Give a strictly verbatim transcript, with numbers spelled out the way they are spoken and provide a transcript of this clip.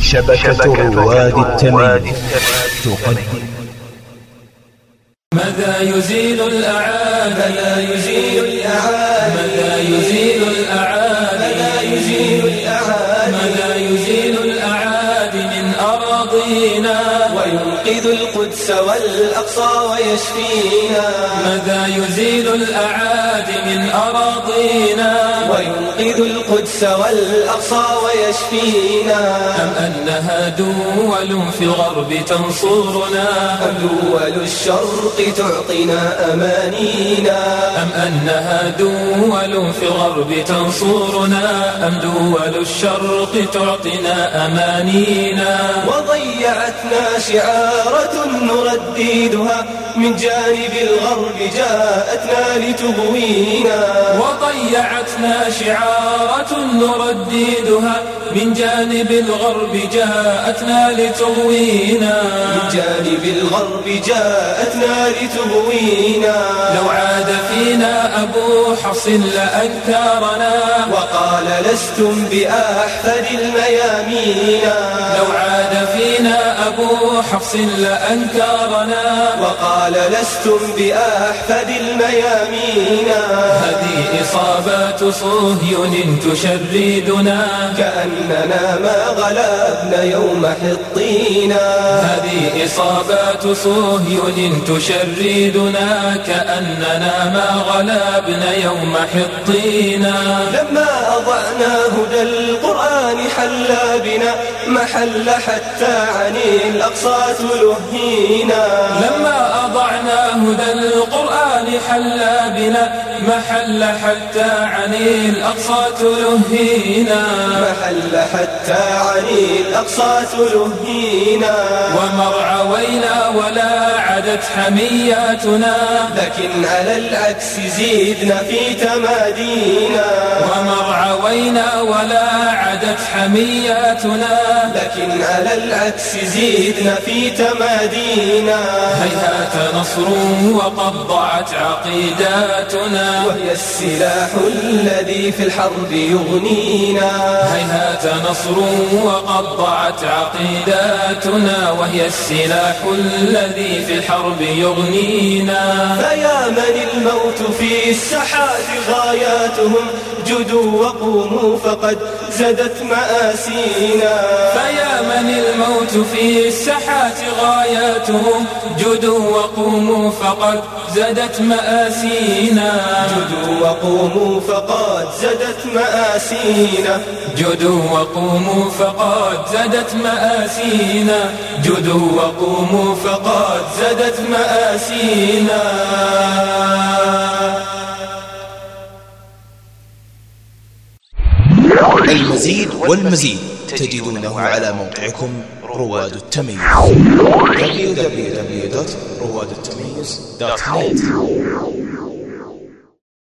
شبكة رواد التمييز تقدم. ماذا يزيل الأعادي ماذا يزيل الأعادي ماذا يزيل الأعادي ماذا يزيل الأعادي ماذا يزيل الأعادي من أراضينا وينقذ القدس والأقصى ويشفينا. ماذا يزيل الأعادي من أراضينا وينقذ القدس والأقصى ويشفينا. أم أنها دول في الغرب تنصرنا أم دول الشرق تعطينا أمانينا. أم أنها دول في الغرب تنصرنا أم دول الشرق تعطينا أمانينا. وضيعتنا شعارة نرددها من جانب الغرب جاءتنا لتغوينا. وضيعتنا شعارة نرددها من جانب الغرب جاءتنا لتغوينا. من جانب الغرب جاءتنا لتغوينا. لو عاد فينا أبو حفص لأنكرنا وقال لستم بأحفد الميامين. لو عاد فينا أبو حفص لأنكرنا وقال لستم بأحفد الميامين. هذه إصابات صهيون تشردنا كأننا ما غلبنا يوم حطينا. هذه إصابات صهيون تشردنا كأننا ما غلبنا يوم حطينا. لما أضعنا هدى القرآن حل بنا محل حتى عن الأقصى تلهينا. لما أضعنا هدى القرآن حل بنا محل حتى عن الأقصى تلهينا. محل حتى عن الأقصى تلهينا. ومرعوينا ولا عدت حمياتنا لكن على العكس زيدنا في تمادينا. ومرعوينا ولا عدت حمياتنا لكن على العكس زيدنا في تمادينا. هيهات نصر وقد ضاعت عقيداتنا وهي السلاح الذي في الحرب يغنينا. هيهات نصر وقد ضاعت عقيداتنا وهي السلاح الذي في الحرب يغنينا. فيا من الموت في السحات غاياتهم جدوا وقوموا فقد زدت مآسينا. فيا من الموت في السحات غاياتهم جدوا وقوموا فقد زدت مآسينا. جدوا وقوموا فقد زدت مآسينا. جدوا وقوموا فقد زدت مآسينا. جدوا وقوموا فقد زدت مآسينا. المزيد والمزيد تجدونه على موقعكم رواد التمييز دبليو دبليو دبليو دوت رواد التمييز دوت نت.